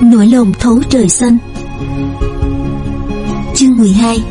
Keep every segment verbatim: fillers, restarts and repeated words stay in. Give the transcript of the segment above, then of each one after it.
Nỗi lòng thấu trời xanh. Chương mười hai.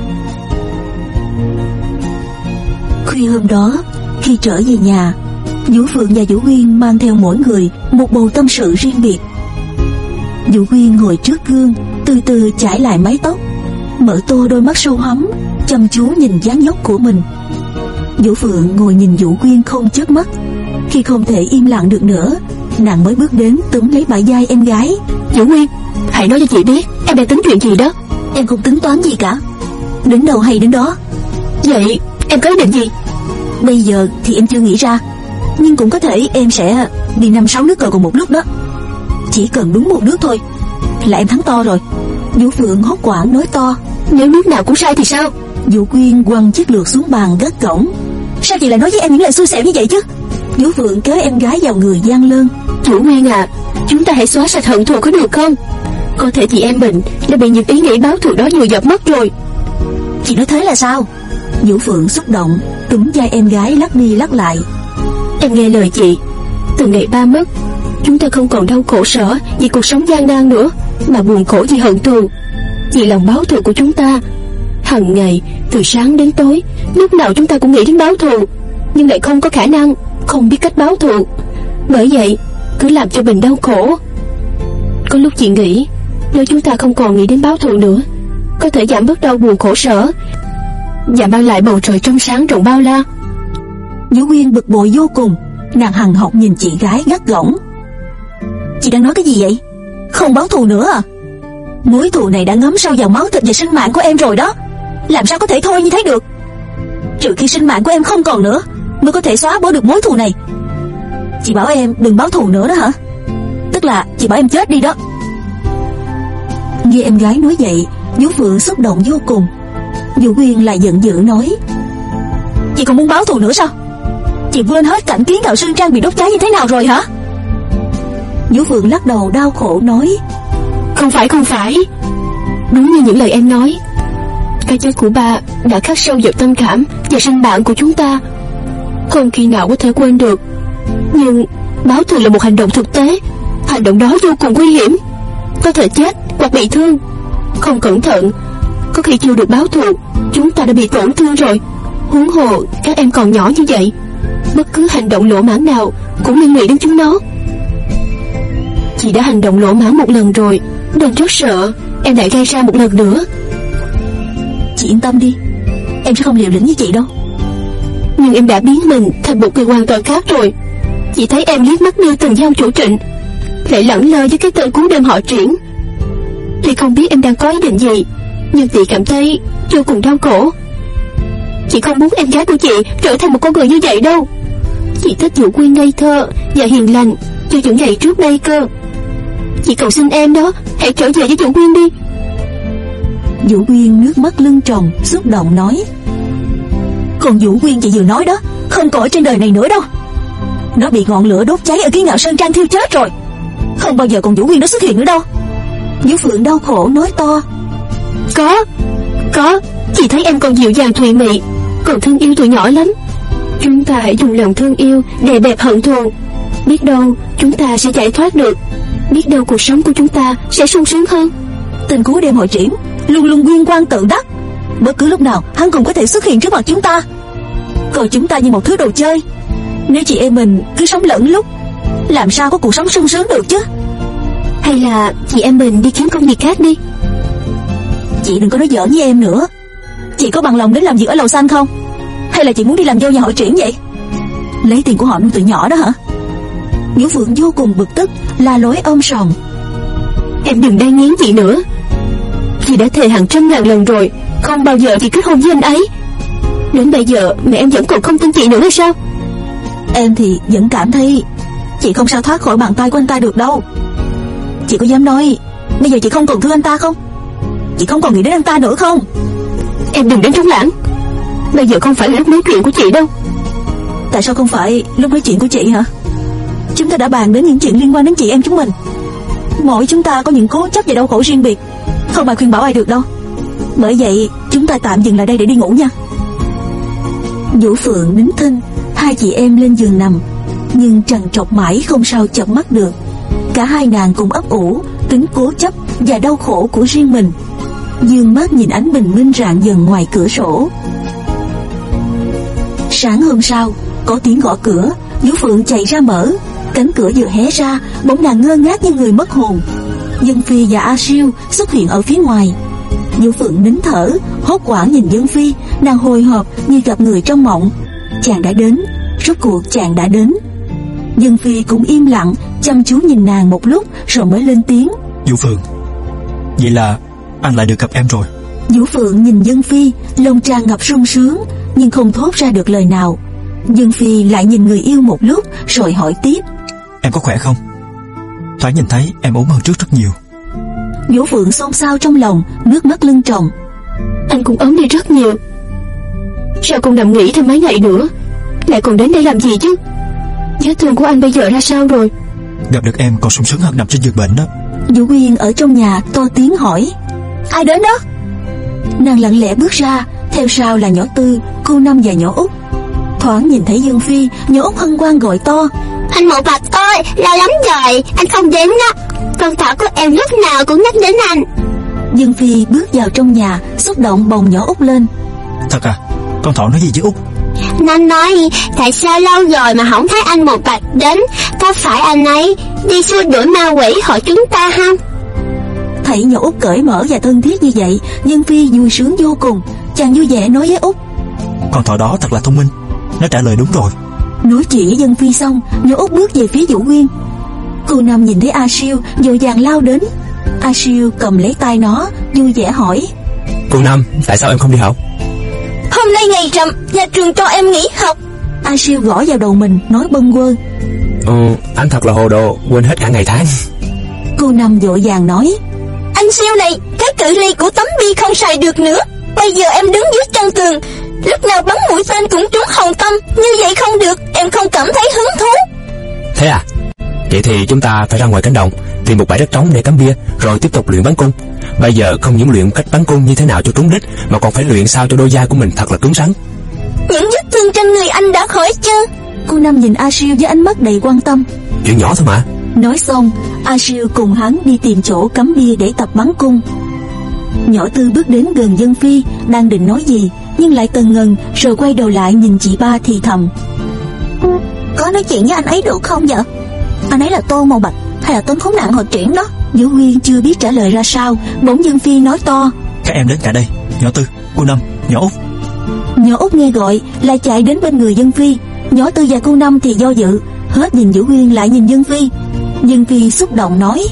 Khuya hôm đó, khi trở về nhà, Vũ Phượng và Vũ Quyên mang theo mỗi người một bầu tâm sự riêng biệt. Vũ Quyên ngồi trước gương, từ từ chải lại mái tóc, mở to đôi mắt sâu hắm, chăm chú nhìn dáng dấp của mình. Vũ Phượng ngồi nhìn Vũ Quyên không chớp mắt. Khi không thể im lặng được nữa, nàng mới bước đến túm lấy bả vai em gái. Vũ Quyên, hãy nói cho chị biết em đang tính chuyện gì đó. Em không tính toán gì cả, đến đâu hay đến đó. Vậy em có ý định gì? Bây giờ thì em chưa nghĩ ra, nhưng cũng có thể em sẽ đi năm sáu nước cờ cùng một lúc đó. Chỉ cần đúng một nước thôi là em thắng to rồi. Vũ Phượng hốt hoảng nói to. Nếu nước nào cũng sai thì sao? Vũ Quyên quăng chiếc lược xuống bàn gắt gỏng. Sao chị lại nói với em những lời xui xẻo như vậy chứ? Vũ Phượng kéo em gái vào người gian lơn. Vũ Quyên à, chúng ta hãy xóa sạch hận thù có được không? Có thể chị em mình đã bị những ý nghĩ báo thù đó vừa dập mất rồi. Chị nói thế là sao? Vũ Phượng xúc động túm vai em gái lắc đi lắc lại. Em nghe lời chị, từ ngày ba mất, chúng ta không còn đau khổ sở vì cuộc sống gian nan nữa, mà buồn khổ vì hận thù, vì lòng báo thù của chúng ta. Hằng ngày, từ sáng đến tối, lúc nào chúng ta cũng nghĩ đến báo thù, nhưng lại không có khả năng, không biết cách báo thù. Bởi vậy, cứ làm cho mình đau khổ. Có lúc chị nghĩ, nếu chúng ta không còn nghĩ đến báo thù nữa, có thể giảm bớt đau buồn khổ sở và mang lại bầu trời trong sáng rộng bao la. Vũ Quyên bực bội vô cùng, nàng hằn học nhìn chị gái gắt gỏng. Chị đang nói cái gì vậy? Không báo thù nữa à? Mối thù này đã ngấm sâu vào máu thịt và sinh mạng của em rồi đó, làm sao có thể thôi như thế được? Trừ khi sinh mạng của em không còn nữa mới có thể xóa bỏ được mối thù này. Chị bảo em đừng báo thù nữa đó hả? Tức là chị bảo em chết đi đó. Nghe em gái nói vậy, Vũ Phượng xúc động vô cùng. Vũ Quyên lại giận dữ nói. Chị còn muốn báo thù nữa sao? Chị quên hết cảnh Kiến Ngạo Sơn Trang bị đốt cháy như thế nào rồi hả? Vũ Phượng lắc đầu đau khổ nói. Không phải không phải, đúng như những lời em nói, cái chết của ba đã khắc sâu vào tâm khảm và sinh mạng của chúng ta, không khi nào có thể quên được. Nhưng báo thù là một hành động thực tế, hành động đó vô cùng nguy hiểm, có thể chết hoặc bị thương. Không cẩn thận, có khi chưa được báo thù, chúng ta đã bị tổn thương rồi. Huống hồ các em còn nhỏ như vậy, bất cứ hành động lỗ mãng nào cũng liên lụy đến chúng nó. Chị đã hành động lỗ mãng một lần rồi, nên rất sợ em lại gây ra một lần nữa. Chị yên tâm đi, em sẽ không liều lĩnh với chị đâu. Nhưng em đã biến mình thành một người hoàn toàn khác rồi. Chị thấy em liếc mắt như từng giao chủ Trịnh, lại lẳng lơ với cái tên cú đêm họ Triển. Tuy không biết em đang có ý định gì, nhưng chị cảm thấy vô cùng đau khổ. Chị không muốn em gái của chị trở thành một con người như vậy đâu. Chị thích Vũ Quyên ngây thơ và hiền lành như những ngày trước đây cơ. Chị cầu xin em đó, hãy trở về với Vũ Quyên đi. Vũ Quyên nước mắt lưng tròng, xúc động nói. Còn Vũ Quyên chị vừa nói đó không còn ở trên đời này nữa đâu. Nó bị ngọn lửa đốt cháy ở Kiến Ngạo Sơn Trang thiêu chết rồi, không bao giờ còn Vũ Quyên nó xuất hiện nữa đâu. Vũ Phượng đau khổ nói to. Có, có, chị thấy em còn dịu dàng thùy mị, còn thương yêu tụi nhỏ lắm. Chúng ta hãy dùng lòng thương yêu đè bẹp hận thù, biết đâu chúng ta sẽ giải thoát được, biết đâu cuộc sống của chúng ta sẽ sung sướng hơn. Tên cú đêm hội Triển luôn luôn nguyên quang tự đắc, bất cứ lúc nào hắn cũng có thể xuất hiện trước mặt chúng ta, coi chúng ta như một thứ đồ chơi. Nếu chị em mình cứ sống lẫn lúc, làm sao có cuộc sống sung sướng được chứ? Hay là chị em mình đi kiếm công việc khác đi. Chị đừng có nói giỡn với em nữa. Chị có bằng lòng đến làm việc ở Lầu Xanh không? Hay là chị muốn đi làm dâu nhà hội Triển vậy? Lấy tiền của họ nuôi tụi nhỏ đó hả? Vũ Phượng vô cùng bực tức, la lối ôm sòm. Em đừng đai nghiến chị nữa. Chị đã thề hàng trăm ngàn lần rồi, không bao giờ chị kết hôn với anh ấy. Đến bây giờ mẹ em vẫn còn không tin chị nữa hay sao? Em thì vẫn cảm thấy chị không sao thoát khỏi bàn tay của anh ta được đâu. Chị có dám nói bây giờ chị không còn thương anh ta không? Chị không còn nghĩ đến anh ta nữa không? Em đừng đến trống lãng, bây giờ không phải là lúc nói chuyện của chị đâu. Tại sao không phải lúc nói chuyện của chị hả? Chúng ta đã bàn đến những chuyện liên quan đến chị em chúng mình. Mỗi chúng ta có những cố chấp và đau khổ riêng biệt, không ai khuyên bảo ai được đâu. Bởi vậy chúng ta tạm dừng lại đây để đi ngủ nha. Vũ Phượng nín thinh, hai chị em lên giường nằm, nhưng trằn trọc mãi không sao chợp mắt được. Cả hai nàng cùng ấp ủ tính cố chấp và đau khổ của riêng mình, dương mắt nhìn ánh bình minh rạng dần ngoài cửa sổ. Sáng hôm sau, có tiếng gõ cửa. Vũ Phượng chạy ra mở. Cánh cửa vừa hé ra, bỗng nàng ngơ ngác như người mất hồn. Dân Phi và A Siêu xuất hiện ở phía ngoài. Vũ Phượng nín thở, hốt hoảng nhìn Dân Phi. Nàng hồi hộp như gặp người trong mộng. Chàng đã đến, rốt cuộc chàng đã đến. Dân Phi cũng im lặng, chăm chú nhìn nàng một lúc rồi mới lên tiếng. Vũ Phượng, vậy là anh lại được gặp em rồi. Vũ Phượng nhìn Dân Phi, lòng tràn ngập sung sướng, nhưng không thốt ra được lời nào. Dân Phi lại nhìn người yêu một lúc rồi hỏi tiếp. Em có khỏe không? Thoáng nhìn thấy em ốm hơn trước rất nhiều. Vũ Phượng xôn xao trong lòng, nước mắt lưng tròng. Anh cũng ốm đi rất nhiều. Sao còn nằm nghỉ thêm mấy ngày nữa, lại còn đến đây làm gì chứ? Vết thương của anh bây giờ ra sao rồi? Gặp được em còn sung sướng hơn nằm trên giường bệnh đó. Vũ Quyên ở trong nhà to tiếng hỏi. Ai đến đó? Nàng lặng lẽ bước ra, theo sau là nhỏ Tư, cô Năm và nhỏ Út. Thoáng nhìn thấy Dương Phi, nhỏ Út hân hoan gọi to. Anh Mộ Bạch ơi, lâu lắm rồi anh không đến đó. Con thỏ của em lúc nào cũng nhắc đến anh. Dương Phi bước vào trong nhà, xúc động bồng nhỏ Út lên. Thật à? Con thỏ nói gì với Út? Nó nói tại sao lâu rồi mà không thấy anh Mộ Bạch đến. Có phải anh ấy đi xua đuổi ma quỷ hội chúng ta không? Thấy nhỏ Út cởi mở và thân thiết như vậy, Dương Phi vui sướng vô cùng. Chàng vui vẻ nói với Út. Con thỏ đó thật là thông minh, nó trả lời đúng rồi. Nói chuyện với Dân Phi xong, nhỏ Út bước về phía Vũ Quyên. Cô Năm nhìn thấy A Siêu vội vàng lao đến. A Siêu cầm lấy tay nó, vui vẻ hỏi. Cô Năm, tại sao em không đi học? Hôm nay ngày rằm, nhà trường cho em nghỉ học. A Siêu gõ vào đầu mình, nói bâng quơ. Ừ, anh thật là hồ đồ, quên hết cả ngày tháng. Cô Năm vội vàng nói. Anh Siêu này, cái cự ly của tấm bi không xài được nữa. Bây giờ em đứng dưới chân tường, lúc nào bắn mũi tên cũng trúng hồng tâm. Như vậy không được, em không cảm thấy hứng thú. Thế à? Vậy thì chúng ta phải ra ngoài cánh đồng, tìm một bãi đất trống để cắm bia, rồi tiếp tục luyện bắn cung. Bây giờ không những luyện cách bắn cung như thế nào cho trúng đích, mà còn phải luyện sao cho đôi vai của mình thật là cứng rắn. Những vết thương trên người anh đã khỏi chưa? Cô Năm nhìn A Siêu với ánh mắt đầy quan tâm. Chuyện nhỏ thôi mà. Nói xong, A Siêu cùng hắn đi tìm chỗ cắm bia để tập bắn cung. Nhỏ Tư bước đến gần Dân Phi, đang định nói gì nhưng lại tần ngần, rồi quay đầu lại nhìn chị ba thì thầm. Có nói chuyện với anh ấy được không vậy? Anh ấy là Tô Màu Bạch hay là tên khốn nạn hội triển đó? Vũ Quyên chưa biết trả lời ra sao, bỗng Dân Phi nói to. Các em đến cả đây, nhỏ Tư, cô Năm, nhỏ Út. Nhỏ Út nghe gọi lại chạy đến bên người Dân Phi. Nhỏ Tư và cô Năm thì do dự, hết nhìn Vũ Quyên lại nhìn Dân Phi. Dân Phi xúc động nói.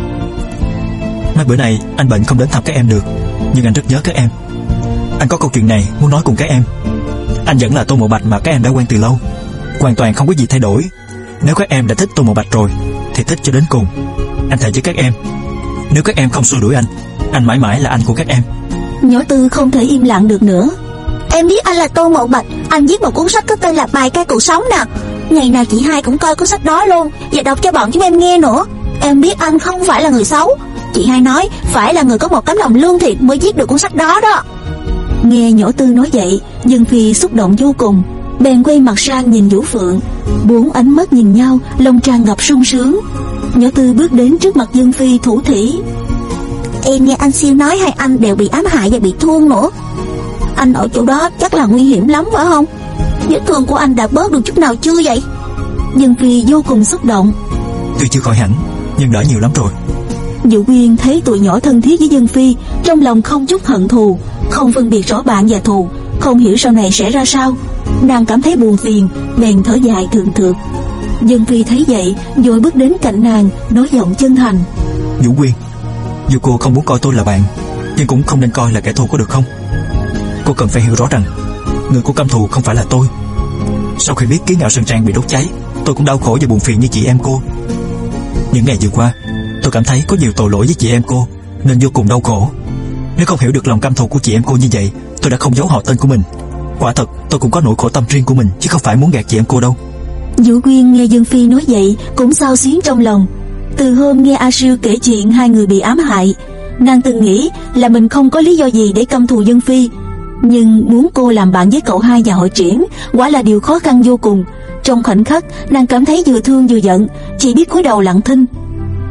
Mấy bữa nay anh bệnh không đến thăm các em được, nhưng anh rất nhớ các em. Anh có câu chuyện này muốn nói cùng các em. Anh vẫn là Tô Mộ Bạch mà các em đã quen từ lâu, hoàn toàn không có gì thay đổi. Nếu các em đã thích Tô Mộ Bạch rồi thì thích cho đến cùng. Anh thề với các em, nếu các em không xua đuổi anh, anh mãi mãi là anh của các em. Nhỏ Tư không thể im lặng được nữa. Em biết anh là Tô Mộ Bạch. Anh viết một cuốn sách có tên là Bài Ca Cuộc Sống nè. Ngày nào chị hai cũng coi cuốn sách đó luôn, và đọc cho bọn chúng em nghe nữa. Em biết anh không phải là người xấu. Chị hai nói phải là người có một tấm lòng lương thiện mới viết được cuốn sách đó đó. Nghe nhỏ Tư nói vậy, Dân Phi xúc động vô cùng, bèn quay mặt sang nhìn Vũ Phượng. Bốn ánh mắt nhìn nhau, lòng tràn ngập sung sướng. Nhỏ Tư bước đến trước mặt Dân Phi thủ thỉ. Em nghe anh Siêu nói hai anh đều bị ám hại và bị thương nữa. Anh ở chỗ đó chắc là nguy hiểm lắm phải không? Vết thương của anh đã bớt được chút nào chưa vậy? Dân Phi vô cùng xúc động. Tuy chưa khỏi hẳn, nhưng đỡ nhiều lắm rồi. Vũ Quyên thấy tụi nhỏ thân thiết với Dân Phi, trong lòng không chút hận thù, không phân biệt rõ bạn và thù, không hiểu sau này sẽ ra sao. Nàng cảm thấy buồn phiền, bèn thở dài thượng thượt. Dân Phi thấy vậy, rồi bước đến cạnh nàng, nói giọng chân thành. Vũ Quyên, dù cô không muốn coi tôi là bạn, nhưng cũng không nên coi là kẻ thù, có được không? Cô cần phải hiểu rõ rằng người cô căm thù không phải là tôi. Sau khi biết Kiến Ngạo Sơn Trang bị đốt cháy, tôi cũng đau khổ và buồn phiền như chị em cô. Những ngày vừa qua, tôi cảm thấy có nhiều tội lỗi với chị em cô, nên vô cùng đau khổ. Nếu không hiểu được lòng căm thù của chị em cô như vậy, tôi đã không giấu họ tên của mình. Quả thật tôi cũng có nỗi khổ tâm riêng của mình, chứ không phải muốn gạt chị em cô đâu. Vũ Quyên nghe Dân Phi nói vậy cũng xao xuyến trong lòng. Từ hôm nghe A Siêu kể chuyện hai người bị ám hại, nàng từng nghĩ là mình không có lý do gì để căm thù Dân Phi, nhưng muốn cô làm bạn với cậu hai và Hội Triển quả là điều khó khăn vô cùng. Trong khoảnh khắc, nàng cảm thấy vừa thương vừa giận, chỉ biết cúi đầu lặng thinh.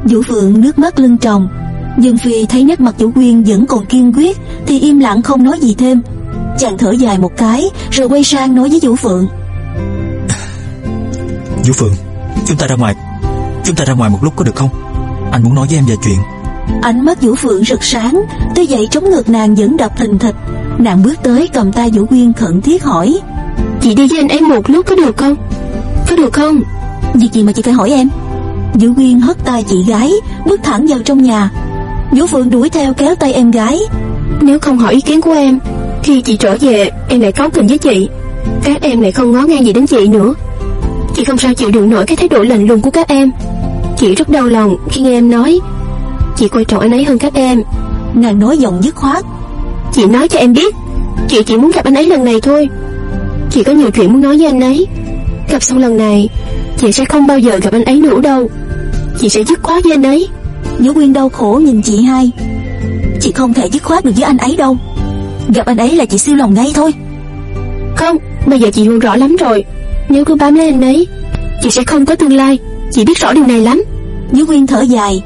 Vũ Phượng nước mắt lưng tròng. Dương Phi thấy nét mặt Vũ Quyên vẫn còn kiên quyết thì im lặng không nói gì thêm. Chàng thở dài một cái rồi quay sang nói với Vũ Phượng: Vũ Phượng, chúng ta ra ngoài Chúng ta ra ngoài một lúc có được không? Anh muốn nói với em vài chuyện. Ánh mắt Vũ Phượng rực sáng, tới vậy trống ngực nàng vẫn đập thình thịch. Nàng bước tới cầm tay Vũ Quyên khẩn thiết hỏi: Chị đi với anh ấy một lúc có được không? Có được không? Việc gì mà chị phải hỏi em? Vũ Quyên hất tay chị gái, bước thẳng vào trong nhà. Vũ Phượng đuổi theo kéo tay em gái: Nếu không hỏi ý kiến của em, khi chị trở về em lại cáu kỉnh với chị, các em lại không ngó ngang gì đến chị nữa. Chị không sao chịu đựng nổi cái thái độ lạnh lùng của các em. Chị rất đau lòng khi nghe em nói chị coi trọng anh ấy hơn các em. Nàng nói giọng dứt khoát: Chị nói cho em biết, chị chỉ muốn gặp anh ấy lần này thôi. Chị có nhiều chuyện muốn nói với anh ấy. Gặp xong lần này, chị sẽ không bao giờ gặp anh ấy nữa đâu. Chị sẽ dứt khoát với anh ấy. Vũ Quyên đau khổ nhìn chị hai: Chị không thể dứt khoát được với anh ấy đâu. Gặp anh ấy là chị siêu lòng ngay thôi. Không, bây giờ chị hiểu rõ lắm rồi. Nếu cứ bám lấy anh ấy, chị sẽ không có tương lai. Chị biết rõ điều này lắm. Vũ Quyên thở dài: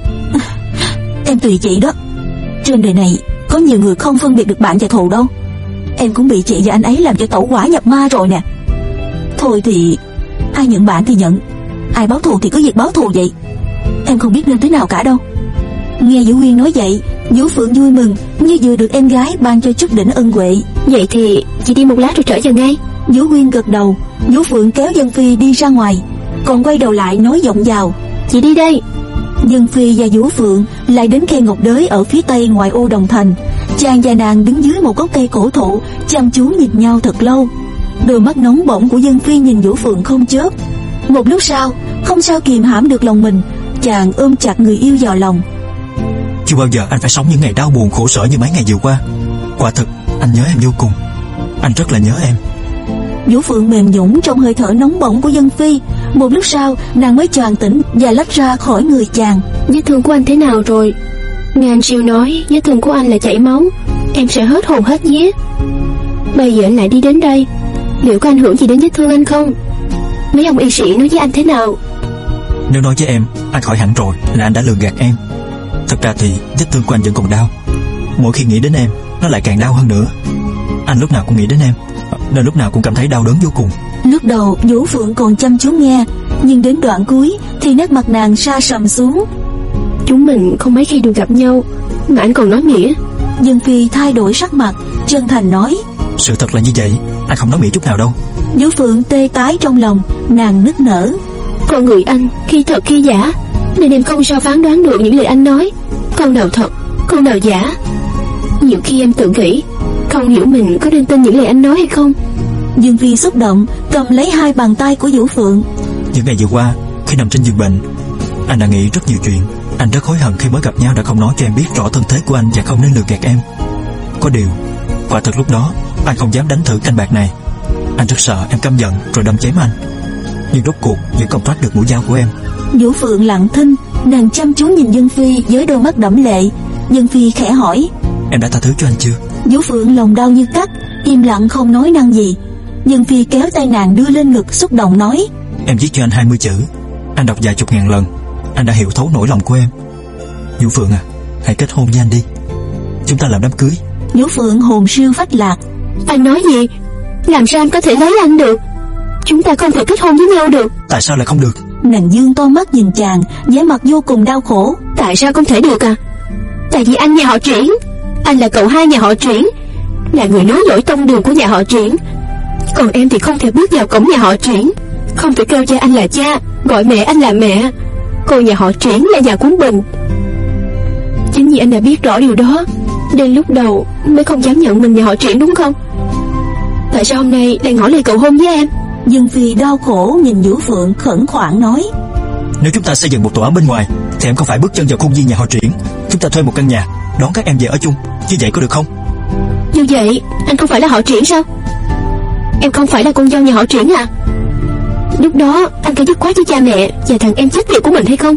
Em tùy chị đó. Trên đời này có nhiều người không phân biệt được bạn và thù đâu. Em cũng bị chị và anh ấy làm cho tẩu hỏa nhập ma rồi nè. Thôi thì ai nhận bạn thì nhận, ai báo thù thì cứ việc báo thù vậy. Em không biết nên thế nào cả đâu. Nghe Vũ Quyên nói vậy, Vũ Phượng vui mừng như vừa được em gái ban cho chút đỉnh ân huệ. Vậy thì chị đi một lát rồi trở về ngay. Vũ Quyên gật đầu. Vũ Phượng kéo Dân Phi đi ra ngoài, còn quay đầu lại nói giọng vào: Chị đi đây. Dân Phi và Vũ Phượng lại đến khe ngọc đới ở phía tây ngoại ô Đồng Thành. Chàng và nàng đứng dưới một gốc cây cổ thụ, chăm chú nhìn nhau thật lâu. Đôi mắt nóng bỏng của Dân Phi nhìn Vũ Phượng không chớp. Một lúc sau, không sao kìm hãm được lòng mình, chàng ôm chặt người yêu vào lòng. Chưa bao giờ anh phải sống những ngày đau buồn khổ sở như mấy ngày vừa qua. Quả thực anh nhớ em vô cùng. Anh rất là nhớ em. Vũ Phượng mềm nhũn trong hơi thở nóng bỏng của Dân Phi. Một lúc sau, nàng mới choàng tỉnh và lách ra khỏi người chàng. Vết thương của anh thế nào rồi? Nghe anh siêu nói vết thương của anh là chảy máu, em sẽ hết hồn hết vía. Bây giờ anh lại đi đến đây, liệu có ảnh hưởng gì đến vết thương anh không? Mấy ông y sĩ nói với anh thế nào? Nếu nói với em anh khỏi hẳn rồi là anh đã lừa gạt em. Thật ra thì vết thương của anh vẫn còn đau. Mỗi khi nghĩ đến em, nó lại càng đau hơn nữa. Anh lúc nào cũng nghĩ đến em, nên lúc nào cũng cảm thấy đau đớn vô cùng. Lúc đầu Vũ Phượng còn chăm chú nghe, nhưng đến đoạn cuối thì nét mặt nàng sa sầm xuống. Chúng mình không mấy khi được gặp nhau mà anh còn nói nghĩa. Dân Phi thay đổi sắc mặt, chân thành nói: Sự thật là như vậy, anh không nói nghĩa chút nào đâu. Vũ Phượng tê tái trong lòng, nàng nức nở: Con người anh khi thật khi giả, nên em không sao phán đoán được những lời anh nói. Con nào thật, con nào giả. Nhiều khi em tự nghĩ, không hiểu mình có nên tin những lời anh nói hay không. Dương Phi xúc động cầm lấy hai bàn tay của Vũ Phượng. Những ngày vừa qua, khi nằm trên giường bệnh, anh đã nghĩ rất nhiều chuyện. Anh rất hối hận khi mới gặp nhau đã không nói cho em biết rõ thân thế của anh và không nên lừa gạt em. Có điều, quả thật lúc đó anh không dám đánh thử canh bạc này. Anh rất sợ em căm giận rồi đâm chém anh. Nhưng rốt cuộc vẫn không thoát được mũi dao của em. Vũ Phượng lặng thinh, nàng chăm chú nhìn Dân Phi với đôi mắt đẫm lệ. Dân Phi khẽ hỏi: Em đã tha thứ cho anh chưa? Vũ Phượng lòng đau như cắt, im lặng không nói năng gì. Dân Phi kéo tay nàng đưa lên ngực xúc động nói: Em viết cho anh hai mươi chữ, anh đọc vài chục ngàn lần. Anh đã hiểu thấu nỗi lòng của em. Vũ Phượng à, hãy kết hôn với anh đi. Chúng ta làm đám cưới. Vũ Phượng hồn siêu phách lạc: Anh nói gì? Làm sao anh có thể lấy anh được? Chúng ta không thể kết hôn với nhau được. Tại sao lại không được? Nàng dương to mắt nhìn chàng, vẻ mặt vô cùng đau khổ. Tại sao không thể được à? Tại vì anh nhà họ Triển. Anh là cậu hai nhà họ Triển, là người nối dõi tông đường của nhà họ Triển. Còn em thì không thể bước vào cổng nhà họ Triển, không thể kêu cha anh là cha, gọi mẹ anh là mẹ. Cô nhà họ Triển là nhà cuốn bình. Chính vì anh đã biết rõ điều đó nên lúc đầu mới không dám nhận mình nhà họ Triển, đúng không? Tại sao hôm nay lại ngỏ lời cầu hôn với em? Dương Phi đau khổ nhìn Vũ Phượng khẩn khoản nói: Nếu chúng ta xây dựng một tổ ấm bên ngoài thì em không phải bước chân vào khuôn viên nhà họ Triển. Chúng ta thuê một căn nhà đón các em về ở chung, như vậy có được không? Như vậy anh không phải là họ Triển sao? Em không phải là con dâu nhà họ Triển à? Lúc đó anh có dứt khoát với cha mẹ và thằng em chết tiệt của mình hay không?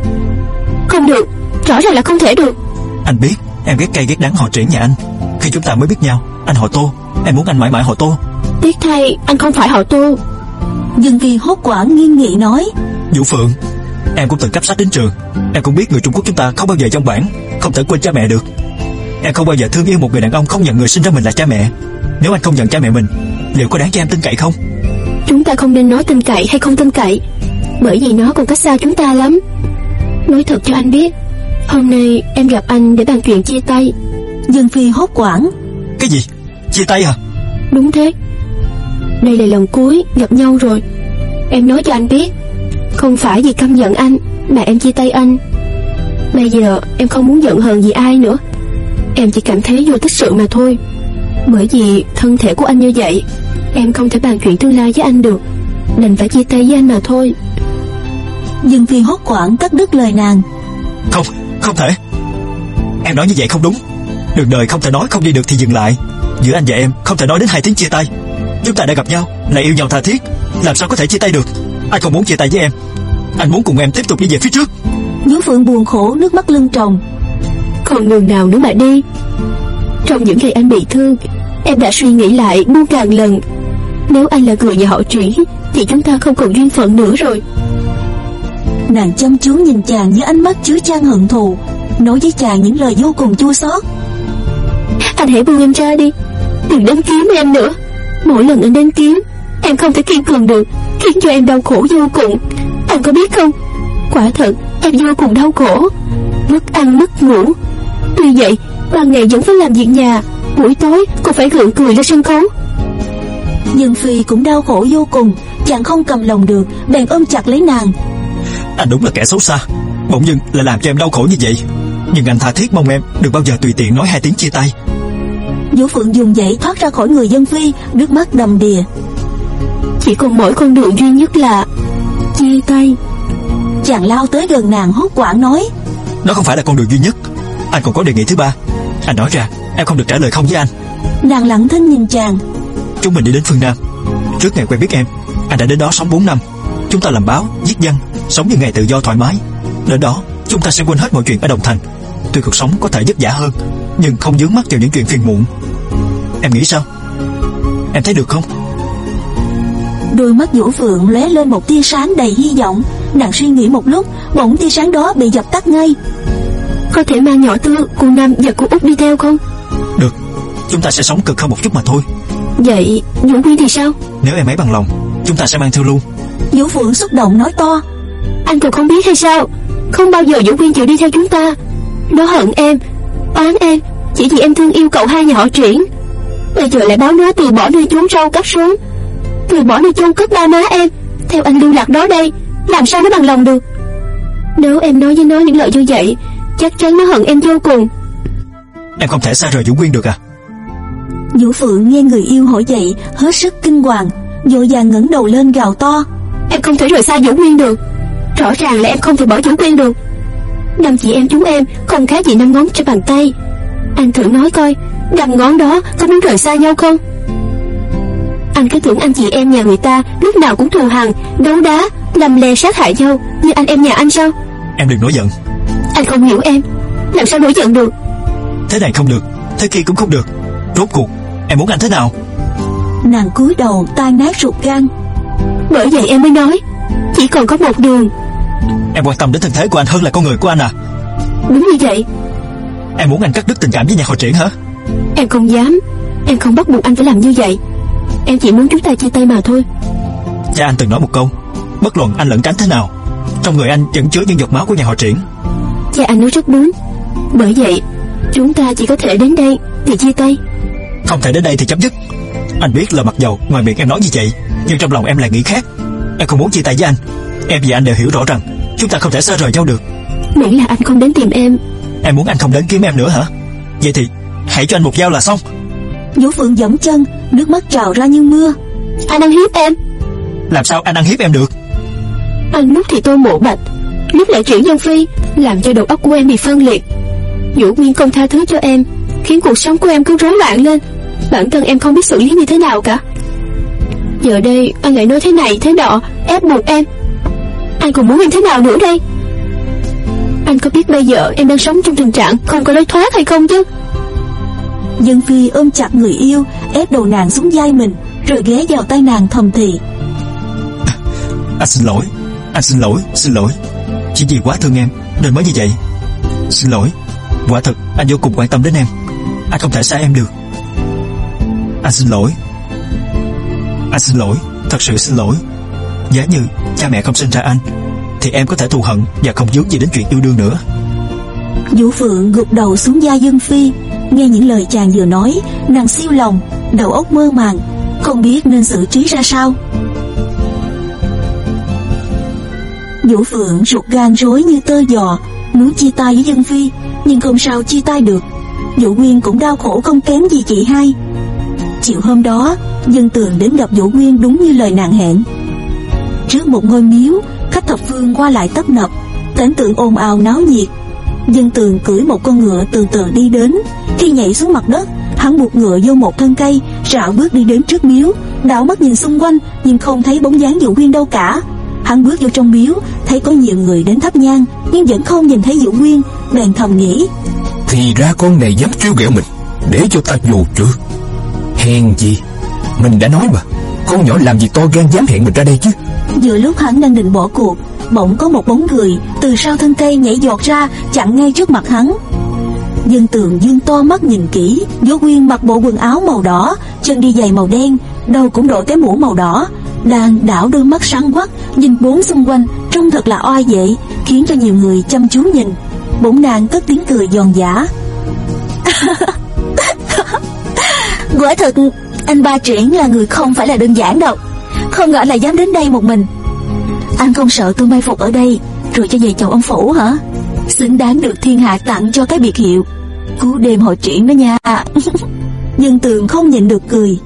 Không được, rõ ràng là không thể được. Anh biết em ghét cay ghét đắng họ Triển nhà anh. Khi chúng ta mới biết nhau, anh họ Tô, em muốn anh mãi mãi họ Tô. Tiếc thay anh không phải họ Tô. Dương Phi hốt quảng nghiêm nghị nói: Vũ Phượng, Em cũng từng cấp sách đến trường. Em cũng biết người Trung Quốc chúng ta không bao giờ trong bản, không thể quên cha mẹ được. Em không bao giờ thương yêu một người đàn ông không nhận người sinh ra mình là cha mẹ. Nếu anh không nhận cha mẹ mình, liệu có đáng cho em tin cậy không? Chúng ta không nên nói tin cậy hay không tin cậy, bởi vì nó còn cách xa chúng ta lắm. Nói thật cho anh biết, hôm nay em gặp anh để bàn chuyện chia tay. Dương Phi hốt hoảng. Cái gì? Chia tay à? Đúng thế. Đây là lần cuối gặp nhau rồi. Em nói cho anh biết, không phải vì căm giận anh mà em chia tay anh. Bây giờ em không muốn giận hờn gì ai nữa. Em chỉ cảm thấy vô tích sự mà thôi. Bởi vì thân thể của anh như vậy, em không thể bàn chuyện tương lai với anh được, đành phải chia tay với anh mà thôi. Dương Phi hốt hoảng cắt đứt lời nàng. Không, không thể. Em nói như vậy không đúng. Đường đời không thể nói không đi được thì dừng lại. Giữa anh và em không thể nói đến hai tiếng chia tay. Chúng ta đã gặp nhau, lại yêu nhau tha thiết, làm sao có thể chia tay được? Anh không muốn chia tay với em. Anh muốn cùng em tiếp tục đi về phía trước. Vũ Phượng buồn khổ nước mắt lưng tròng. Còn đường nào nữa mà đi. Trong những ngày anh bị thương, em đã suy nghĩ lại muôn ngàn lần. Nếu anh là người nhà họ Triển thì chúng ta không còn duyên phận nữa rồi. Nàng chăm chú nhìn chàng với ánh mắt chứa chan hận thù, nói với chàng những lời vô cùng chua xót. Anh hãy buông em ra đi, đừng đến kiếm em nữa. Mỗi lần anh đến kiếm, em không thể kiên cường được, khiến cho em đau khổ vô cùng. Anh có biết không, quả thật em vô cùng đau khổ, mất ăn mất ngủ. Tuy vậy ban ngày vẫn phải làm việc nhà, buổi tối còn phải gượng cười ra sân khấu. Dương Phi cũng đau khổ vô cùng, chàng không cầm lòng được, bèn ôm chặt lấy nàng. Anh đúng là kẻ xấu xa, bỗng dưng lại làm cho em đau khổ như vậy. Nhưng anh tha thiết mong em đừng bao giờ tùy tiện nói hai tiếng chia tay. Vũ Phượng dùng dậy thoát ra khỏi người Dương Phi, nước mắt đầm đìa. Chỉ còn mỗi con đường duy nhất là chia tay. Chàng lao tới gần nàng hốt hoảng nói. Đó không phải là con đường duy nhất. Anh còn có đề nghị thứ ba. Anh nói ra, em không được trả lời không với anh. Nàng lặng thinh nhìn chàng. Chúng mình đi đến phương Nam. Trước ngày quen biết em, anh đã đến đó sống bốn năm. Chúng ta làm báo, viết văn, sống như ngày tự do thoải mái. Đến đó chúng ta sẽ quên hết mọi chuyện ở Đồng Thành. Tuy cuộc sống có thể vất vả hơn, nhưng không vướng mắc vào những chuyện phiền muộn. Em nghĩ sao? Em thấy được không? Đôi mắt Vũ Phượng lóe lên một tia sáng đầy hy vọng. Nàng suy nghĩ một lúc, bỗng tia sáng đó bị dập tắt ngay. Có thể mang nhỏ Tư, cô Năm và cô Út đi theo không? Được, chúng ta sẽ sống cực hơn một chút mà thôi. Vậy Vũ Quyên thì sao? Nếu em ấy bằng lòng, chúng ta sẽ mang theo luôn. Vũ Phượng xúc động nói to. Anh còn không biết hay sao? Không bao giờ Vũ Quyên chịu đi theo chúng ta. Nó hận em, oán em, chỉ vì em thương yêu cậu hai nhà họ Triển. Bây giờ lại báo nó từ bỏ nơi chốn rau cắt xuống, từ bỏ nơi chôn cất ba má em, theo anh lưu lạc đó đây. Làm sao nó bằng lòng được? Nếu em nói với nó những lời như vậy, chắc chắn nó hận em vô cùng. Em không thể xa rời Vũ Quyên được à? Vũ Phượng nghe người yêu hỏi vậy, hết sức kinh hoàng, vội vàng ngẩng đầu lên gào to. Em không thể rời xa Vũ Quyên được. Rõ ràng là em không thể bỏ Vũ Quyên được. Năm chị em chúng em không khác gì năm ngón trên bàn tay. Anh thử nói coi, năm ngón đó có muốn rời xa nhau không? Anh cứ tưởng anh chị em nhà người ta lúc nào cũng thù hằn, đấu đá, lầm lè sát hại nhau như anh em nhà anh sao? Em đừng nổi giận. Anh không hiểu em, làm sao nổi giận được? Thế này không được, thế kia cũng không được. Rốt cuộc em muốn anh thế nào? Nàng cúi đầu tan nát ruột gan. Bởi vậy em mới nói, chỉ còn có một đường. Em quan tâm đến thân thể của anh hơn là con người của anh à? Đúng như vậy. Em muốn anh cắt đứt tình cảm với nhà họ Triển hả? Em không dám. Em không bắt buộc anh phải làm như vậy. Em chỉ muốn chúng ta chia tay mà thôi. Cha anh từng nói một câu, bất luận anh lẩn tránh thế nào, trong người anh vẫn chứa những giọt máu của nhà họ Triển. Cha anh nói rất đúng. Bởi vậy chúng ta chỉ có thể đến đây thì chia tay. Không thể đến đây thì chấm dứt. Anh biết là mặc dầu ngoài miệng em nói như vậy, nhưng trong lòng em lại nghĩ khác. Em không muốn chia tay với anh. Em và anh đều hiểu rõ rằng chúng ta không thể xa rời nhau được. Miễn là anh không đến tìm em. Em muốn anh không đến kiếm em nữa hả? Vậy thì hãy cho anh một dao là xong. Vũ Phượng giẫm chân, nước mắt trào ra như mưa. Anh ăn hiếp em. Làm sao anh ăn hiếp em được? Anh lúc thì Tô Mộ Bạch, lúc lại Triển Dân Phi, làm cho đầu óc của em bị phân liệt. Vũ Nguyên không tha thứ cho em, khiến cuộc sống của em cứ rối loạn lên. Bản thân em không biết xử lý như thế nào cả. Giờ đây anh lại nói thế này thế nọ, ép buộc em. Anh còn muốn em thế nào nữa đây? Anh có biết bây giờ em đang sống trong tình trạng không có lối thoát hay không chứ? Dân Phi ôm chặt người yêu, ép đầu nàng xuống vai mình, rồi ghé vào tay nàng thầm thì. Anh xin lỗi, anh xin lỗi, xin lỗi. Chỉ vì quá thương em nên mới như vậy. Xin lỗi, quả thật anh vô cùng quan tâm đến em. Anh không thể xa em được. Anh xin lỗi. Anh xin lỗi, thật sự xin lỗi. Giả như cha mẹ không sinh ra anh thì em có thể thù hận và không vướng gì đến chuyện yêu đương nữa. Vũ Phượng gục đầu xuống vai Dương Phi. Nghe những lời chàng vừa nói, nàng siêu lòng, đầu óc mơ màng, không biết nên xử trí ra sao. Vũ Phượng ruột gan rối như tơ giò, muốn chia tay với Dương Phi, nhưng không sao chia tay được. Vũ Nguyên cũng đau khổ không kém gì chị hai. Chiều hôm đó, Dân Tường đến gặp Vũ Nguyên đúng như lời nàng hẹn. Trước một ngôi miếu, khách thập phương qua lại tấp nập, cảnh tượng ồn ào náo nhiệt. Dân Tường cưỡi một con ngựa từ từ đi đến. Khi nhảy xuống mặt đất, hắn buộc ngựa vô một thân cây, rảo bước đi đến trước miếu, đảo mắt nhìn xung quanh nhưng không thấy bóng dáng Vũ Nguyên đâu cả. Hắn bước vô trong miếu, thấy có nhiều người đến thắp nhang nhưng vẫn không nhìn thấy Vũ Nguyên, bèn thầm nghĩ: thì ra con này dám trêu ghẹo mình, để cho ta dù chưa. Hèn gì, mình đã nói mà, con nhỏ làm gì to gan dám hẹn mình ra đây chứ. Vừa lúc hắn đang định bỏ cuộc, bỗng có một bóng người từ sau thân cây nhảy giọt ra, chặn ngay trước mặt hắn. Dân Tường dương to mắt nhìn kỹ, Vũ Nguyên mặc bộ quần áo màu đỏ, chân đi giày màu đen, đầu cũng đội cái mũ màu đỏ, đang đảo đôi mắt sáng quắc nhìn bốn xung quanh, trông thật là oai vệ, khiến cho nhiều người chăm chú nhìn. Bỗng nàng cất tiếng cười giòn giã. Quả thật anh Ba Triển là người không phải là đơn giản đâu, không ngờ là dám đến đây một mình. Anh không sợ tôi mai phục ở đây rồi cho về chầu ông phủ hả? Xứng đáng được thiên hạ tặng cho cái biệt hiệu Cú Đêm Hội Triển đó nha. Dân Tường không nhịn được cười.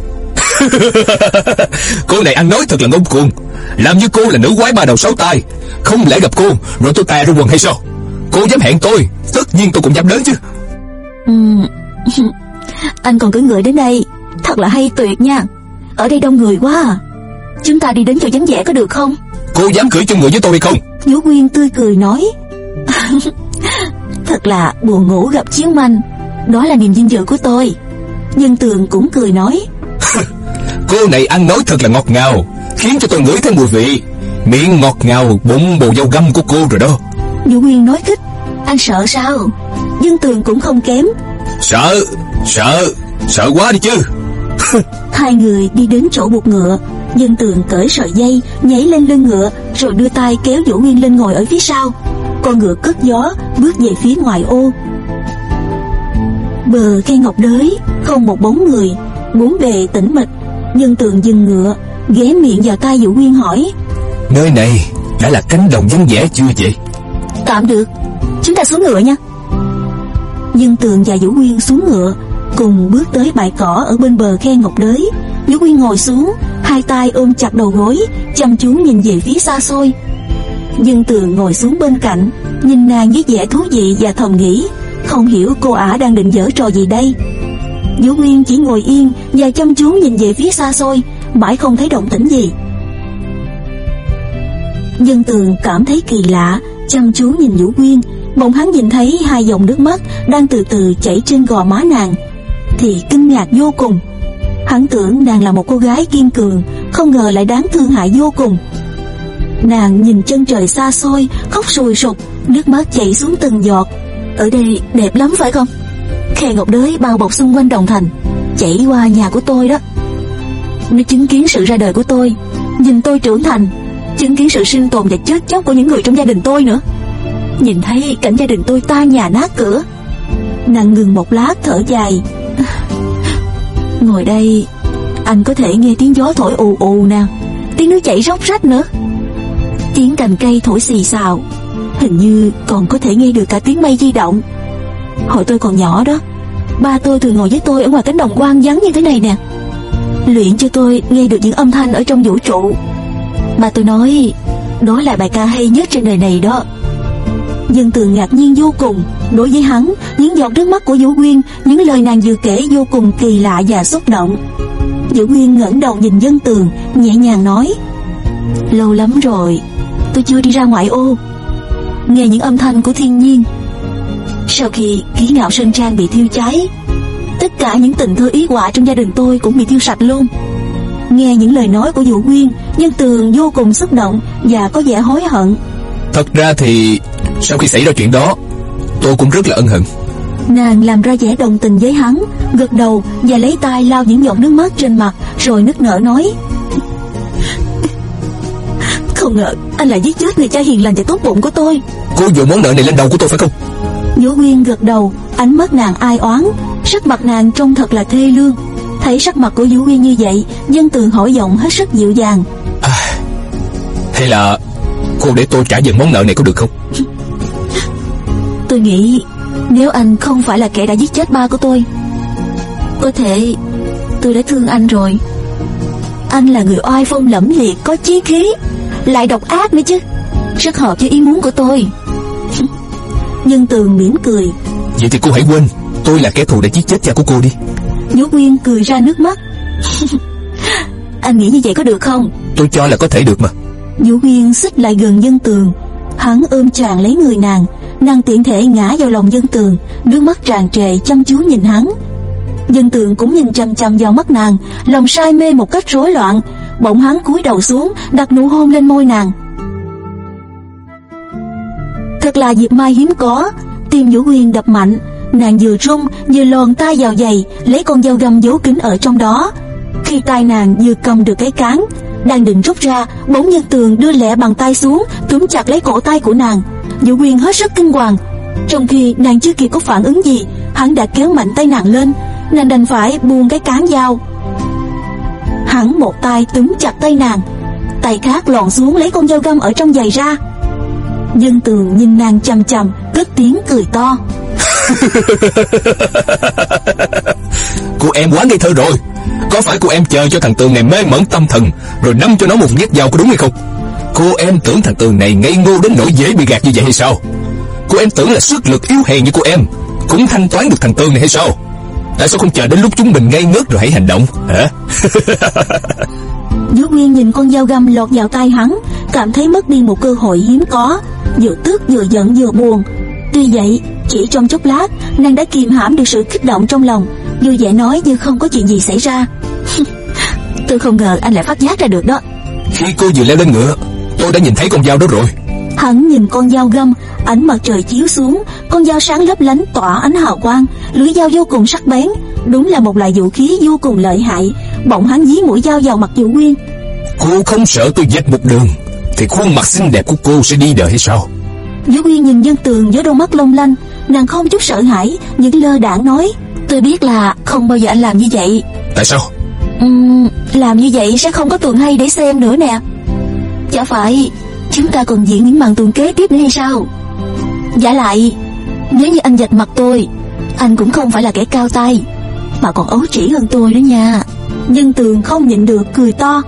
Cô này ăn nói thật là ngông cuồng, làm như cô là nữ quái ba đầu sáu tay. Không lẽ gặp cô rồi tôi tè ra quần hay sao? Cô dám hẹn tôi, tất nhiên tôi cũng dám đến chứ. uhm, Anh còn cưỡi ngựa đến đây, thật là hay tuyệt nha. Ở đây đông người quá à. Chúng ta đi đến chỗ vắng vẻ có được không? Cô dám cưỡi chung ngựa với tôi hay không? Vũ Nguyên tươi cười nói. Thật là buồn ngủ gặp chiến manh, đó là niềm vinh dự của tôi. Dân Tường cũng cười nói. Cô này ăn nói thật là ngọt ngào, khiến cho tôi ngửi thấy mùi vị. Miệng ngọt ngào, bụng bồ dâu găm của cô rồi đó. Vũ Nguyên nói khích. Anh sợ sao? Dân Tường cũng không kém. Sợ, sợ, sợ quá đi chứ. Hai người đi đến chỗ buộc ngựa. Dân Tường cởi sợi dây, nhảy lên lưng ngựa, rồi đưa tay kéo Vũ Nguyên lên ngồi ở phía sau. Con ngựa cất gió, bước về phía ngoài ô. Bờ khe ngọc đới, không một bóng người, bốn bề tĩnh mịch. Dân Tường dừng ngựa, ghé miệng vào tai Vũ Nguyên hỏi: nơi này đã là cánh đồng vắng vẻ chưa vậy? Tạm được, chúng ta xuống ngựa nha. Dân Tường và Vũ Nguyên xuống ngựa, cùng bước tới bãi cỏ ở bên bờ khe ngọc đới. Vũ Nguyên ngồi xuống, hai tay ôm chặt đầu gối, chăm chú nhìn về phía xa xôi. Dân Tường ngồi xuống bên cạnh, nhìn nàng với vẻ thú vị và thầm nghĩ: không hiểu cô ả đang định giở trò gì đây. Vũ Nguyên chỉ ngồi yên và chăm chú nhìn về phía xa xôi, mãi không thấy động tĩnh gì. Dân Tường cảm thấy kỳ lạ, chăm chú nhìn Vũ Nguyên. Bỗng hắn nhìn thấy hai dòng nước mắt đang từ từ chảy trên gò má nàng, thì kinh ngạc vô cùng. Hắn tưởng nàng là một cô gái kiên cường, không ngờ lại đáng thương hại vô cùng. Nàng nhìn chân trời xa xôi, khóc sùi sụp, nước mắt chảy xuống từng giọt. Ở đây đẹp lắm phải không? Khe ngọc đới bao bọc xung quanh đồng thành, chảy qua nhà của tôi đó. Nó chứng kiến sự ra đời của tôi, nhìn tôi trưởng thành, chứng kiến sự sinh tồn và chết chóc của những người trong gia đình tôi nữa, nhìn thấy cảnh gia đình tôi tan nhà nát cửa. Nàng ngừng một lát thở dài. Ngồi đây, anh có thể nghe tiếng gió thổi ù ù nè, tiếng nước chảy róc rách nữa, tiếng cành cây thổi xì xào, hình như còn có thể nghe được cả tiếng mây di động. Hồi tôi còn nhỏ đó, ba tôi thường ngồi với tôi ở ngoài cánh đồng hoang vắng như thế này nè, luyện cho tôi nghe được những âm thanh ở trong vũ trụ. Ba tôi nói đó là bài ca hay nhất trên đời này đó. Dân Tường ngạc nhiên vô cùng. Đối với hắn, những giọt nước mắt của Vũ Nguyên, những lời nàng vừa kể vô cùng kỳ lạ và xúc động. Vũ Nguyên ngẩng đầu nhìn Dân Tường, nhẹ nhàng nói: lâu lắm rồi tôi chưa đi ra ngoại ô, nghe những âm thanh của thiên nhiên. Sau khi Ký Ngạo Sơn Trang bị thiêu cháy, tất cả những tình thơ ý họa trong gia đình tôi cũng bị thiêu sạch luôn. Nghe những lời nói của Vũ Nguyên, Dân Tường vô cùng xúc động và có vẻ hối hận. Thật ra thì sau khi xảy ra chuyện đó, tôi cũng rất là ân hận. Nàng làm ra vẻ đồng tình với hắn, gật đầu và lấy tay lau những giọt nước mắt trên mặt, rồi nức nở nói: Không ngờ anh lại giết chết người cha hiền lành và tốt bụng của tôi. Cô dồn món nợ này lên đầu của tôi phải không? Vũ Quyên gật đầu, ánh mắt nàng ai oán, sắc mặt nàng trông thật là thê lương. Thấy sắc mặt của Vũ Quyên như vậy, Dân Tường hỏi giọng hết sức dịu dàng: à, Hay là cô để tôi trả dần món nợ này có được không? Tôi nghĩ nếu anh không phải là kẻ đã giết chết ba của tôi, có thể tôi đã thương anh rồi. Anh là người oai phong lẫm liệt, có chí khí, lại độc ác nữa chứ, rất hợp với ý muốn của tôi. Nhân Tường mỉm cười: Vậy thì cô hãy quên tôi là kẻ thù đã giết chết cha của cô đi. Vũ Quyên cười ra nước mắt. Anh nghĩ như vậy có được không? Tôi cho là có thể được mà. Vũ Quyên xích lại gần Dân Tường, hắn ôm choàng lấy người nàng. Nàng tiện thể ngã vào lòng Dân Tường, nước mắt tràn trề chăm chú nhìn hắn. Dân Tường cũng nhìn chằm chằm vào mắt nàng, lòng say mê một cách rối loạn. Bỗng hắn cúi đầu xuống, đặt nụ hôn lên môi nàng. Thật là dịp mai hiếm có. Tim Vũ Quyên đập mạnh, nàng vừa run vừa lòn tay vào giày, lấy con dao găm giấu kín ở trong đó. Khi tay nàng vừa cầm được cái cán, đang định rút ra, bỗng Dân Tường đưa lẹ bàn tay xuống, túm chặt lấy cổ tay của nàng. Vũ Quyên hết sức kinh hoàng. Trong khi nàng chưa kịp có phản ứng gì, hắn đã kéo mạnh tay nàng lên. Nàng đành phải buông cái cán dao. Hắn một tay túm chặt tay nàng, tay khác lòn xuống lấy con dao găm ở trong giày ra. Dân Tường nhìn nàng chằm chằm, cất tiếng cười to. Cô em quá ngây thơ rồi. Có phải cô em chờ cho thằng Tường này mê mẩn tâm thần rồi đâm cho nó một nhát dao có đúng hay không? Cô em tưởng thằng Tường này ngây ngô đến nỗi dễ bị gạt như vậy hay sao? Cô em tưởng là sức lực yếu hèn như cô em cũng thanh toán được thằng Tường này hay sao? Tại sao không chờ đến lúc chúng mình ngây ngất rồi hãy hành động hả? Vũ Quyên nhìn con dao găm lọt vào tay hắn, cảm thấy mất đi một cơ hội hiếm có, vừa tức vừa giận vừa buồn. Tuy vậy, chỉ trong chốc lát, nàng đã kìm hãm được sự kích động trong lòng, vui vẻ nói như không có chuyện gì xảy ra. Tôi không ngờ anh lại phát giác ra được đó. Khi cô vừa leo lên ngựa, tôi đã nhìn thấy con dao đó rồi. Hắn nhìn con dao găm, ánh mặt trời chiếu xuống, con dao sáng lấp lánh tỏa ánh hào quang, lưỡi dao vô cùng sắc bén, đúng là một loại vũ khí vô cùng lợi hại. Bỗng hắn dí mũi dao vào mặt Vũ Quyên. Cô không sợ tôi dạch một đường thì khuôn mặt xinh đẹp của cô sẽ đi đời hay sao? Vũ Quyên nhìn Dân Tường với đôi mắt long lanh, nàng không chút sợ hãi, những lơ đãng nói: Tôi biết là không bao giờ anh làm như vậy. Tại sao? Uhm, làm như vậy sẽ không có tuần hay để xem nữa nè. Chả phải chúng ta còn diễn những màn tuần kế tiếp nữa hay sao? Giả lại, nếu như anh vạch mặt tôi, anh cũng không phải là kẻ cao tay, mà còn ấu trĩ hơn tôi đó nha. Dân Tường không nhịn được cười to.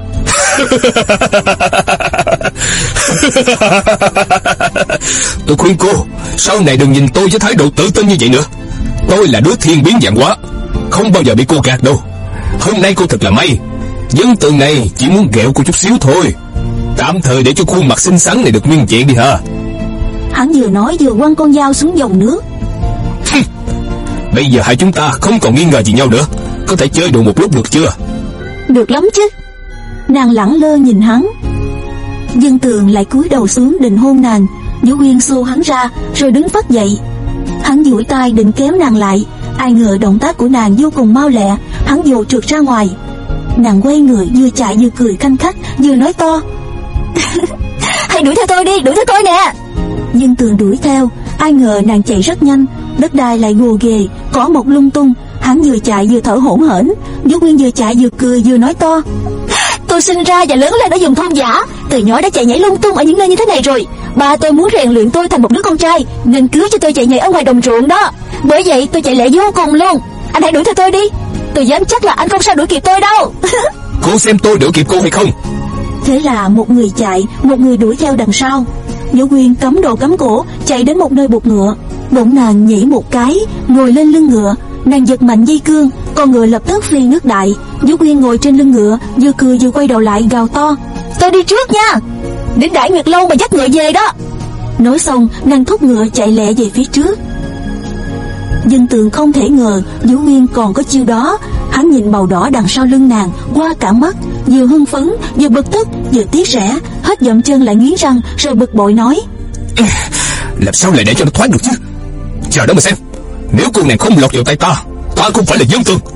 Tôi khuyên cô sau này đừng nhìn tôi với thái độ tự tin như vậy nữa. Tôi là đứa thiên biến vạn hóa, không bao giờ bị cô gạt đâu. Hôm nay cô thật là may, Dân Tường này chỉ muốn ghẹo cô chút xíu thôi. Tạm thời để cho khuôn mặt xinh xắn này được nguyên vẹn đi ha. Hắn vừa nói vừa quăng con dao xuống dòng nước. Bây giờ hai chúng ta không còn nghi ngờ gì nhau nữa, có thể chơi đùa một lúc được chưa? Được lắm chứ. Nàng lẳng lơ nhìn hắn. Dân Tường lại cúi đầu xuống định hôn nàng. Vũ Quyên xô hắn ra rồi đứng phắt dậy. Hắn duỗi tay định kéo nàng lại, ai ngờ động tác của nàng vô cùng mau lẹ, hắn vồ trượt ra ngoài. Nàng quay người vừa chạy vừa cười khanh khách, vừa nói to: Hãy đuổi theo tôi đi, đuổi theo tôi nè. Dân Tường đuổi theo, ai ngờ nàng chạy rất nhanh, đất đai lại gồ ghề, cỏ mọc lung tung. Hắn vừa chạy vừa thở hổn hển, Vũ Quyên vừa chạy vừa cười vừa nói to: Tôi sinh ra và lớn lên ở vùng thôn dã, từ nhỏ đã chạy nhảy lung tung ở những nơi như thế này rồi. Ba tôi muốn rèn luyện tôi thành một đứa con trai, nên cứu cho tôi chạy nhảy ở ngoài đồng ruộng đó. Bởi vậy tôi chạy lẹ vô cùng luôn. Anh hãy đuổi theo tôi đi, tôi dám chắc là anh không sao đuổi kịp tôi đâu. Cô xem tôi đuổi kịp cô hay không? Thế là một người chạy, một người đuổi theo đằng sau. Vũ Quyên cắm đầu cắm cổ chạy đến một nơi buộc ngựa. Bỗng nàng nhảy một cái, ngồi lên lưng ngựa. Nàng giật mạnh dây cương, con ngựa lập tức phi nước đại. Vũ Quyên ngồi trên lưng ngựa, vừa cười vừa quay đầu lại gào to: Tôi đi trước nha, đến Đại Nguyệt Lâu mà dắt ngựa về đó. Nói xong nàng thúc ngựa chạy lẹ về phía trước. Dân Tường không thể ngờ Vũ Quyên còn có chiêu đó. Hắn nhìn màu đỏ đằng sau lưng nàng qua cả mắt, vừa hưng phấn vừa bực tức vừa tiếc rẻ, hết dậm chân lại nghiến răng rồi bực bội nói: Làm sao lại để cho nó thoát được chứ? Chờ đó mà xem, nếu cô nàng không lọt vào tay ta, ta không phải là dân thường.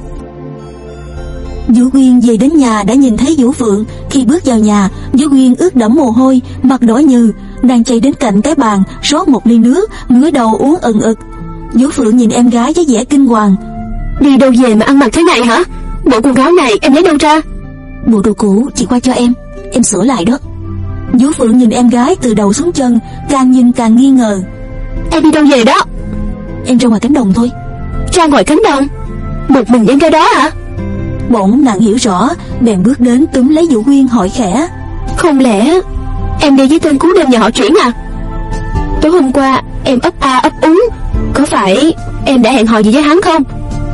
Vũ Quyên về đến nhà đã nhìn thấy Vũ Phượng. Khi bước vào nhà, Vũ Quyên ướt đẫm mồ hôi, mặt đỏ nhừ, đang chạy đến cạnh cái bàn rót một ly nước, ngửa đầu uống ừng ực. Vũ Phượng nhìn em gái với vẻ kinh hoàng. Đi đâu về mà ăn mặc thế này hả? Bộ quần áo này em lấy đâu ra? Bộ đồ cũ chị qua cho em, em sửa lại đó. Vũ Phượng nhìn em gái từ đầu xuống chân, càng nhìn càng nghi ngờ. Em đi đâu về đó? Em ra ngoài cánh đồng thôi. Ra ngoài cánh đồng? Một mình em ra đó hả? Bỗng nàng hiểu rõ, bèn bước đến túm lấy Vũ Quyên hỏi khẽ. Không lẽ em đi với tên cú đêm nhà họ Triển à? Tối hôm qua em ấp a ấp úng, có phải em đã hẹn hò gì với hắn không?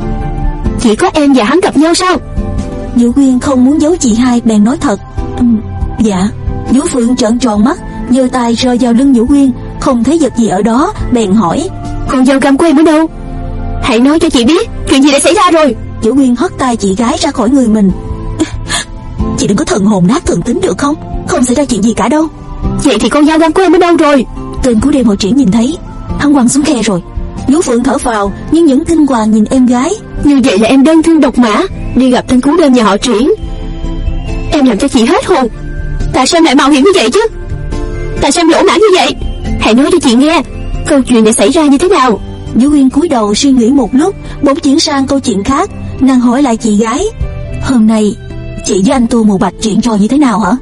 Chỉ có em và hắn gặp nhau sao? Vũ Quyên không muốn giấu chị hai, bèn nói thật. Ừ, dạ. Vũ Phượng trợn tròn mắt, giơ tay rơi vào lưng Vũ Quyên, không thấy vật gì ở đó, bèn hỏi. Còn dao găm của em ở đâu? Hãy nói cho chị biết chuyện gì đã xảy ra rồi. Vũ Quyên hất tay chị gái ra khỏi người mình. Chị đừng có thần hồn nát thường tính được không? Không xảy ra chuyện gì cả đâu. Vậy thì con dao găm của em ở đâu rồi? Tên cú đêm hội Triển nhìn thấy, hắn quăng xuống khe rồi. Vũ Phượng thở phào nhưng vẫn kinh hoàng nhìn em gái. Như vậy là em đơn thương độc mã đi gặp tên cú đêm nhà họ Triển. Em làm cho chị hết hồn. Tại sao em lại mạo hiểm như vậy chứ? Tại sao em lỗ mãn như vậy? Hãy nói cho chị nghe, câu chuyện đã xảy ra như thế nào? Vũ Quyên cúi đầu suy nghĩ một lúc, bỗng chuyển sang câu chuyện khác. Nàng hỏi lại chị gái. Hôm nay chị với anh Tô Mù Bạch chuyện trò như thế nào hả?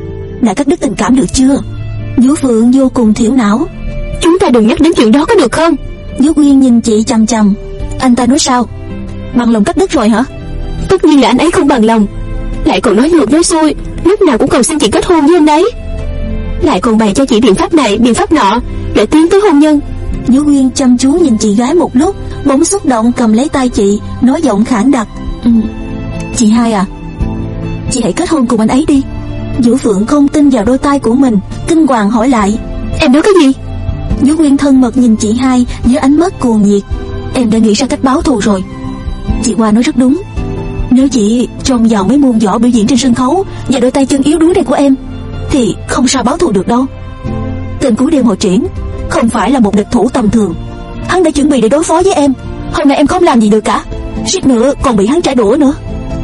Đã cắt đứt tình cảm được chưa? Vũ Phượng vô cùng thiểu não. Chúng ta đừng nhắc đến chuyện đó có được không? Vũ Quyên nhìn chị chằm chằm. Anh ta nói sao? Bằng lòng cắt đứt rồi hả? Tất nhiên là anh ấy không bằng lòng, lại còn nói ngược nói xuôi, lúc nào cũng cầu xin chị kết hôn với anh ấy, lại còn bày cho chị biện pháp này biện pháp nọ để tiến tới hôn nhân. Vũ Quyên chăm chú nhìn chị gái một lúc, bỗng xúc động cầm lấy tay chị, nói giọng khản đặc. Ừ, chị hai à, chị hãy kết hôn cùng anh ấy đi. Vũ Phượng không tin vào đôi tai của mình, kinh hoàng hỏi lại. Em nói cái gì? Vũ Quyên thân mật nhìn chị hai với ánh mắt cuồng nhiệt. Em đã nghĩ ra cách báo thù rồi. Chị Hoa nói rất đúng. Nếu chị trông vào mấy môn võ biểu diễn trên sân khấu và đôi tay chân yếu đuối này của em thì không sao báo thù được đâu. Tên cú đêm hội Triển không phải là một địch thủ tầm thường. Hắn đã chuẩn bị để đối phó với em. Hôm nay em không làm gì được cả, suýt nữa còn bị hắn trả đũa nữa.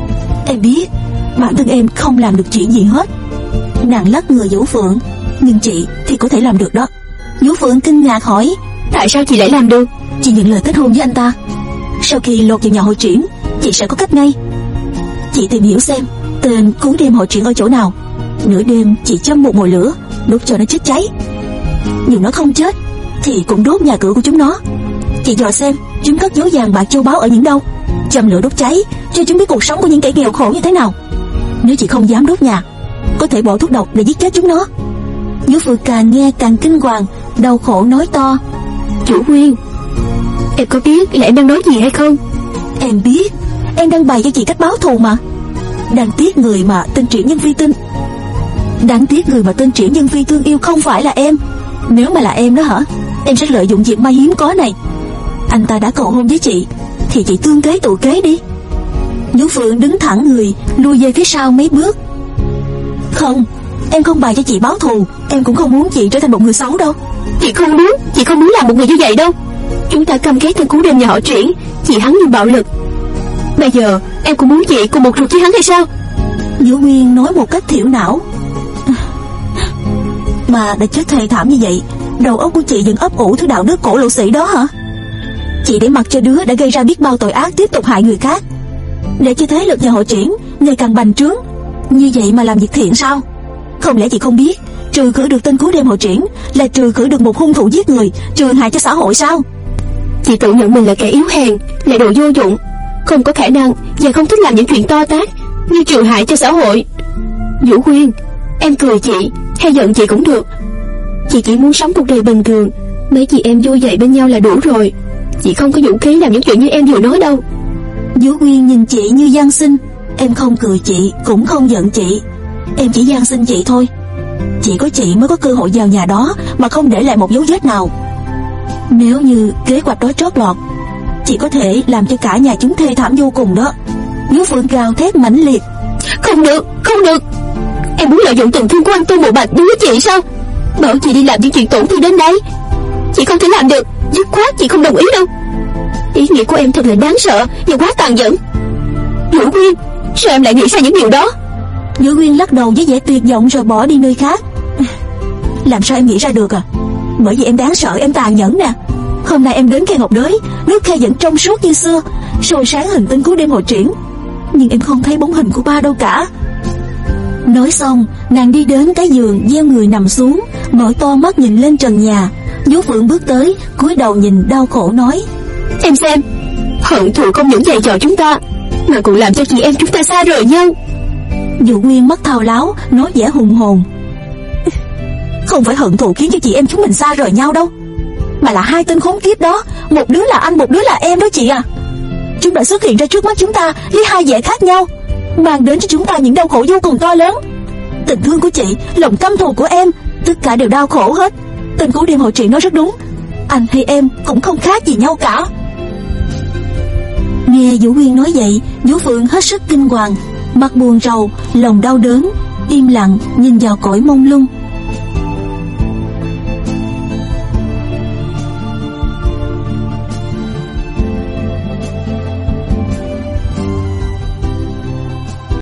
Em biết bản thân em không làm được chuyện gì hết. Nàng lắc người Vũ Phượng. Nhưng chị thì có thể làm được đó. Vũ Phượng kinh ngạc hỏi. Tại sao chị lại làm được? Chị nhận lời kết hôn với anh ta. Sau khi lột vào nhà hội Triển, chị sẽ có cách ngay. Chị tìm hiểu xem tên cú đêm hội Triển ở chỗ nào. Nửa đêm chị châm một mồi lửa, đốt cho nó chết cháy. Dù nó không chết thì cũng đốt nhà cửa của chúng nó. Chị dò xem chúng cất giấu vàng bạc châu báu ở những đâu, châm lửa đốt cháy cho chúng biết cuộc sống của những kẻ nghèo khổ như thế nào. Nếu chị không dám đốt nhà, có thể bỏ thuốc độc để giết chết chúng nó. Vũ Phượng càng nghe càng kinh hoàng, đau khổ nói to. Chủ Quyên, em có biết là em đang nói gì hay không? Em biết, em đang bày cho chị cách báo thù mà. Đáng tiếc người mà tên Triển Nhân Phi tin Đáng tiếc người mà tên Triển Nhân Phi thương yêu không phải là em. Nếu mà là em đó hả, em sẽ lợi dụng việc may hiếm có này. Anh ta đã cầu hôn với chị thì chị tương kế tự kế đi. Vũ Phượng đứng thẳng người, lui về phía sau mấy bước. Không, em không bày cho chị báo thù. Em cũng không muốn chị trở thành một người xấu đâu. Chị không muốn, chị không muốn làm một người như vậy đâu. Chúng ta căm ghét tên cú đêm nhà họ Triển, chị hắn như bạo lực. Bây giờ em cũng muốn chị cùng một ruột với hắn hay sao? Vũ Quyên nói một cách thiểu não. Mà đã chết thê thảm như vậy, đầu óc của chị vẫn ấp ủ thứ đạo đức cổ lỗ sĩ đó hả? Chị để mặc cho đứa đã gây ra biết bao tội ác tiếp tục hại người khác, để cho thế lực nhà họ Triển ngày càng bành trướng. Như vậy mà làm việc thiện sao? Không lẽ chị không biết trừ khử được tên cú đêm hội Triển là trừ khử được một hung thủ giết người, trừ hại cho xã hội sao? Chị tự nhận mình là kẻ yếu hèn, là đồ vô dụng, không có khả năng và không thích làm những chuyện to tát như trừ hại cho xã hội. Vũ Quyên, em cười chị hay giận chị cũng được. Chị chỉ muốn sống cuộc đời bình thường, mấy chị em vui vậy bên nhau là đủ rồi. Chị không có dũng khí làm những chuyện như em vừa nói đâu. Vũ Quyên nhìn chị như van xin. Em không cười chị, cũng không giận chị. Em chỉ van xin chị thôi. Chỉ có chị mới có cơ hội vào nhà đó mà không để lại một dấu vết nào. Nếu như kế hoạch đó trót lọt, chị có thể làm cho cả nhà chúng thê thảm vô cùng đó. Vũ Phượng gào thét mãnh liệt. Không được, không được. Em muốn lợi dụng tình thương của anh Tô Mộ Bạch đối với chị sao? Bảo chị đi làm những chuyện tổn thương đến đây, chị không thể làm được. Dứt khoát chị không đồng ý đâu. Ý nghĩa của em thật là đáng sợ và quá tàn nhẫn. Vũ Quyên, sao em lại nghĩ ra những điều đó? Vũ Quyên lắc đầu với vẻ tuyệt vọng rồi bỏ đi nơi khác. Làm sao em nghĩ ra được à? Bởi vì em đáng sợ, em tàn nhẫn nè. Hôm nay em đến khe ngọc đới, nước khe vẫn trong suốt như xưa, soi sáng hình tinh của đêm hội triển, nhưng em không thấy bóng hình của ba đâu cả. Nói xong, nàng đi đến cái giường, gieo người nằm xuống, mở to mắt nhìn lên trần nhà. Vũ Phượng bước tới, cúi đầu nhìn đau khổ nói: Em xem, hận thù không những dày dò chúng ta, mà còn làm cho chị em chúng ta xa rời nhau. Vũ Quyên mắt thao láo, nói vẻ hùng hồn: Không phải hận thù khiến cho chị em chúng mình xa rời nhau đâu, mà là hai tên khốn kiếp đó, một đứa là anh, một đứa là em đó chị à. Chúng đã xuất hiện ra trước mắt chúng ta với hai vẻ khác nhau, mang đến cho chúng ta những đau khổ vô cùng to lớn. Tình thương của chị, lòng căm thù của em, tất cả đều đau khổ hết. Tên của đêm hội triển nói rất đúng, anh hay em cũng không khác gì nhau cả. Nghe Vũ Quyên nói vậy, Vũ Phượng hết sức kinh hoàng, mặt buồn rầu, lòng đau đớn, im lặng nhìn vào cõi mông lung.